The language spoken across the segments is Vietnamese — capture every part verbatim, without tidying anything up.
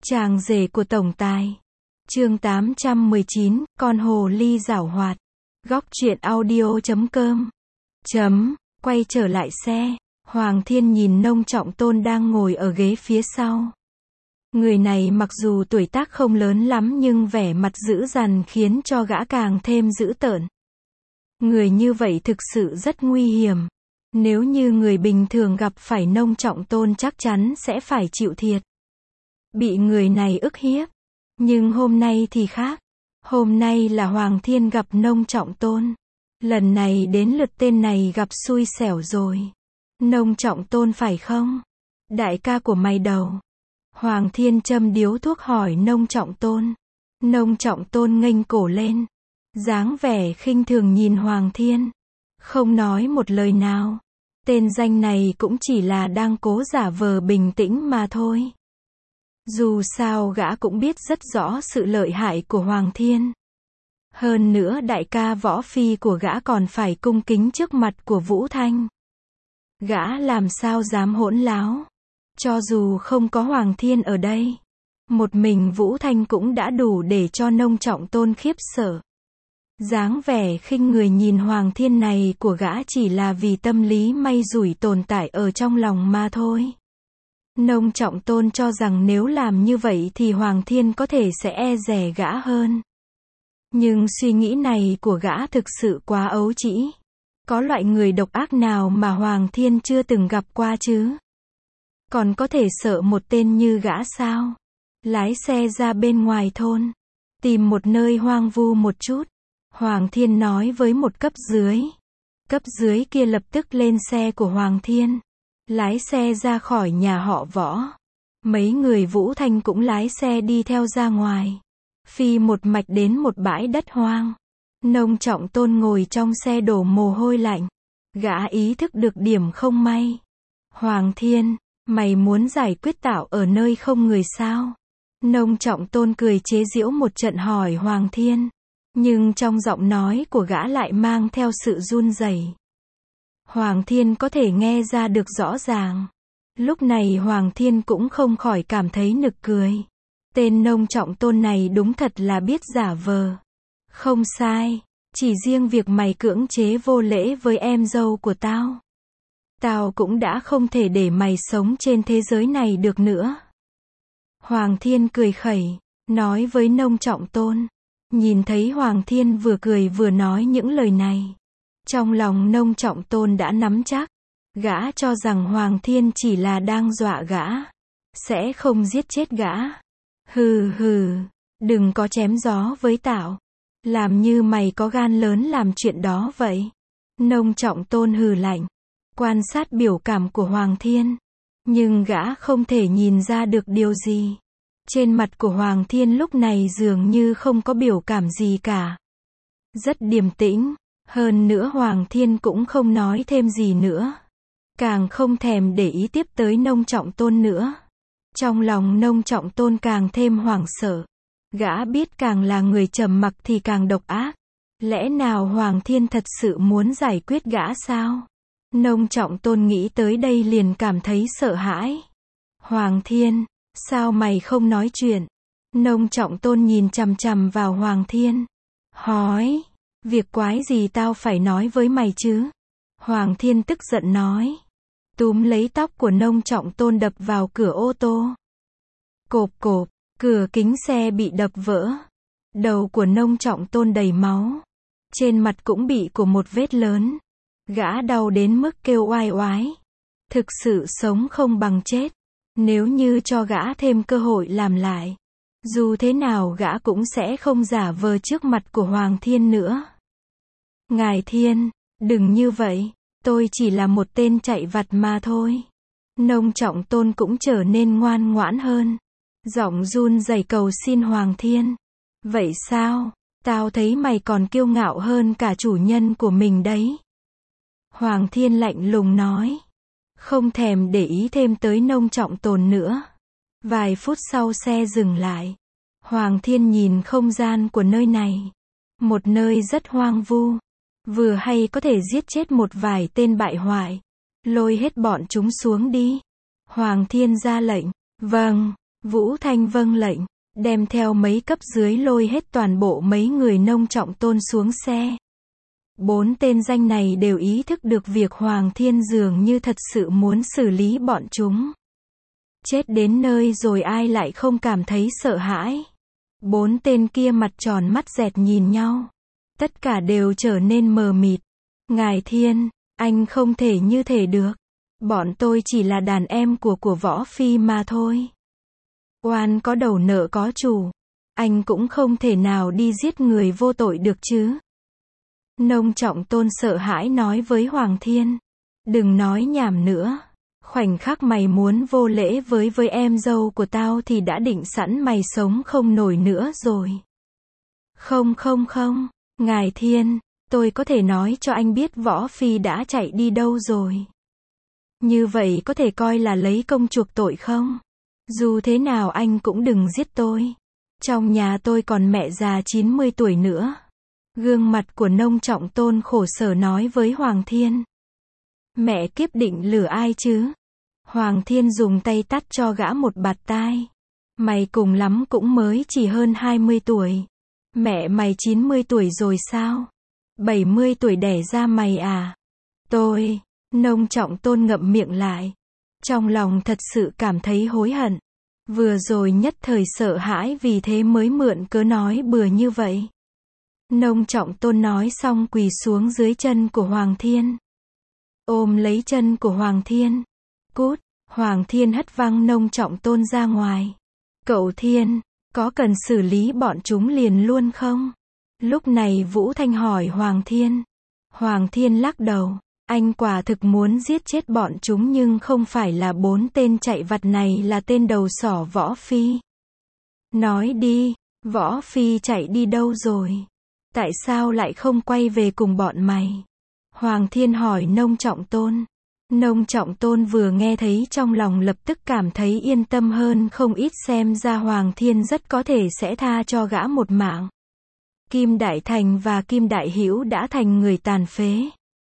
Chàng rể của tổng tài. Chương tám trăm mười chín, con hồ ly giảo hoạt. Góc truyện audio chấm com. Chấm, quay trở lại xe. Hoàng Thiên nhìn Nông Trọng Tôn đang ngồi ở ghế phía sau. Người này mặc dù tuổi tác không lớn lắm nhưng vẻ mặt dữ dằn khiến cho gã càng thêm dữ tợn. Người như vậy thực sự rất nguy hiểm. Nếu như người bình thường gặp phải Nông Trọng Tôn chắc chắn sẽ phải chịu thiệt. Bị người này ức hiếp. Nhưng hôm nay thì khác. Hôm nay là Hoàng Thiên gặp Nông Trọng Tôn. Lần này đến lượt tên này gặp xui xẻo rồi. Nông Trọng Tôn phải không? Đại ca của mày đầu. Hoàng Thiên châm điếu thuốc hỏi Nông Trọng Tôn. Nông Trọng Tôn nghênh cổ lên. Dáng vẻ khinh thường nhìn Hoàng Thiên. Không nói một lời nào. Tên danh này cũng chỉ là đang cố giả vờ bình tĩnh mà thôi. Dù sao gã cũng biết rất rõ sự lợi hại của Hoàng Thiên. Hơn nữa đại ca võ phi của gã còn phải cung kính trước mặt của Vũ Thanh. Gã làm sao dám hỗn láo. Cho dù không có Hoàng Thiên ở đây. Một mình Vũ Thanh cũng đã đủ để cho Nông Trọng Tôn khiếp sợ. Dáng vẻ khinh người nhìn Hoàng Thiên này của gã chỉ là vì tâm lý may rủi tồn tại ở trong lòng mà thôi. Nông Trọng Tôn cho rằng nếu làm như vậy thì Hoàng Thiên có thể sẽ e dè gã hơn. Nhưng suy nghĩ này của gã thực sự quá ấu trĩ. Có loại người độc ác nào mà Hoàng Thiên chưa từng gặp qua chứ? Còn có thể sợ một tên như gã sao? Lái xe ra bên ngoài thôn. Tìm một nơi hoang vu một chút. Hoàng Thiên nói với một cấp dưới. Cấp dưới kia lập tức lên xe của Hoàng Thiên. Lái xe ra khỏi nhà họ Võ. Mấy người Vũ Thanh cũng lái xe đi theo ra ngoài. Phi một mạch đến một bãi đất hoang. Nông Trọng Tôn ngồi trong xe đổ mồ hôi lạnh. Gã ý thức được điểm không may. Hoàng Thiên, mày muốn giải quyết tạo ở nơi không người sao? Nông Trọng Tôn cười chế giễu một trận hỏi Hoàng Thiên. Nhưng trong giọng nói của gã lại mang theo sự run rẩy. Hoàng Thiên có thể nghe ra được rõ ràng. Lúc này Hoàng Thiên cũng không khỏi cảm thấy nực cười. Tên Nông Trọng Tôn này đúng thật là biết giả vờ. Không sai, chỉ riêng việc mày cưỡng chế vô lễ với em dâu của tao. Tao cũng đã không thể để mày sống trên thế giới này được nữa. Hoàng Thiên cười khẩy, nói với Nông Trọng Tôn. Nhìn thấy Hoàng Thiên vừa cười vừa nói những lời này. Trong lòng Nông Trọng Tôn đã nắm chắc. Gã cho rằng Hoàng Thiên chỉ là đang dọa gã. Sẽ không giết chết gã. Hừ hừ, đừng có chém gió với tao. Làm như mày có gan lớn làm chuyện đó vậy. Nông Trọng Tôn hừ lạnh. Quan sát biểu cảm của Hoàng Thiên. Nhưng gã không thể nhìn ra được điều gì. Trên mặt của Hoàng Thiên lúc này dường như không có biểu cảm gì cả. Rất điềm tĩnh. Hơn nữa Hoàng Thiên cũng không nói thêm gì nữa. Càng không thèm để ý tiếp tới Nông Trọng Tôn nữa. Trong lòng Nông Trọng Tôn càng thêm hoảng sợ. Gã biết càng là người trầm mặc thì càng độc ác. Lẽ nào Hoàng Thiên thật sự muốn giải quyết gã sao? Nông Trọng Tôn nghĩ tới đây liền cảm thấy sợ hãi. Hoàng Thiên, sao mày không nói chuyện? Nông Trọng Tôn nhìn chằm chằm vào Hoàng Thiên. Hỏi, việc quái gì tao phải nói với mày chứ? Hoàng Thiên tức giận nói. Túm lấy tóc của Nông Trọng Tôn đập vào cửa ô tô. Cộp cộp, cửa kính xe bị đập vỡ. Đầu của Nông Trọng Tôn đầy máu. Trên mặt cũng bị của một vết lớn. Gã đau đến mức kêu oai oái. Thực sự sống không bằng chết. Nếu như cho gã thêm cơ hội làm lại. Dù thế nào gã cũng sẽ không giả vờ trước mặt của Hoàng Thiên nữa. Ngài Thiên, đừng như vậy. Tôi chỉ là một tên chạy vặt mà thôi. Nông Trọng Tôn cũng trở nên ngoan ngoãn hơn. Giọng run rẩy cầu xin Hoàng Thiên. Vậy sao? Tao thấy mày còn kiêu ngạo hơn cả chủ nhân của mình đấy. Hoàng Thiên lạnh lùng nói. Không thèm để ý thêm tới Nông Trọng Tôn nữa. Vài phút sau xe dừng lại. Hoàng Thiên nhìn không gian của nơi này. Một nơi rất hoang vu. Vừa hay có thể giết chết một vài tên bại hoại. Lôi hết bọn chúng xuống đi. Hoàng Thiên ra lệnh. Vâng, Vũ Thanh vâng lệnh, đem theo mấy cấp dưới lôi hết toàn bộ mấy người Nông Trọng Tôn xuống xe. Bốn tên danh này đều ý thức được việc Hoàng Thiên dường như thật sự muốn xử lý bọn chúng. Chết đến nơi rồi ai lại không cảm thấy sợ hãi. Bốn tên kia mặt tròn mắt dẹt nhìn nhau. Tất cả đều trở nên mờ mịt. Ngài Thiên, anh không thể như thế được. Bọn tôi chỉ là đàn em của của Võ Phi mà thôi. Oan có đầu nợ có chủ. Anh cũng không thể nào đi giết người vô tội được chứ. Nông Trọng Tôn sợ hãi nói với Hoàng Thiên. Đừng nói nhảm nữa. Khoảnh khắc mày muốn vô lễ với với em dâu của tao thì đã định sẵn mày sống không nổi nữa rồi. Không không không, Ngài Thiên, tôi có thể nói cho anh biết Võ Phi đã chạy đi đâu rồi. Như vậy có thể coi là lấy công chuộc tội không? Dù thế nào anh cũng đừng giết tôi. Trong nhà tôi còn mẹ già chín mươi tuổi nữa. Gương mặt của Nông Trọng Tôn khổ sở nói với Hoàng Thiên. Mẹ kiếp định lừa ai chứ? Hoàng Thiên dùng tay tát cho gã một bạt tai. Mày cùng lắm cũng mới chỉ hơn hai mươi tuổi. Mẹ mày chín mươi tuổi rồi sao? bảy mươi tuổi đẻ ra mày à? Tôi, Nông Trọng Tôn ngậm miệng lại. Trong lòng thật sự cảm thấy hối hận. Vừa rồi nhất thời sợ hãi vì thế mới mượn cớ nói bừa như vậy. Nông Trọng Tôn nói xong quỳ xuống dưới chân của Hoàng Thiên. Ôm lấy chân của Hoàng Thiên. Cút, Hoàng Thiên hất văng Nông Trọng Tôn ra ngoài. Cậu Thiên, có cần xử lý bọn chúng liền luôn không? Lúc này Vũ Thanh hỏi Hoàng Thiên. Hoàng Thiên lắc đầu. Anh quả thực muốn giết chết bọn chúng nhưng không phải là bốn tên chạy vặt này là tên đầu sỏ Võ Phi. Nói đi, Võ Phi chạy đi đâu rồi? Tại sao lại không quay về cùng bọn mày? Hoàng Thiên hỏi Nông Trọng Tôn. Nông Trọng Tôn vừa nghe thấy trong lòng lập tức cảm thấy yên tâm hơn không ít, xem ra Hoàng Thiên rất có thể sẽ tha cho gã một mạng. Kim Đại Thành và Kim Đại Hữu đã thành người tàn phế.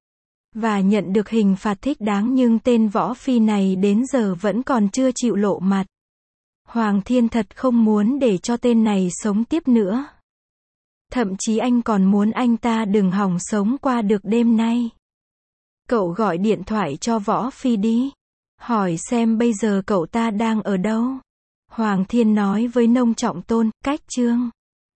Và nhận được hình phạt thích đáng nhưng tên Võ Phi này đến giờ vẫn còn chưa chịu lộ mặt. Hoàng Thiên thật không muốn để cho tên này sống tiếp nữa. Thậm chí anh còn muốn anh ta đừng hòng sống qua được đêm nay. Cậu gọi điện thoại cho Võ Phi đi. Hỏi xem bây giờ cậu ta đang ở đâu. Hoàng Thiên nói với Nông Trọng Tôn, cách chương.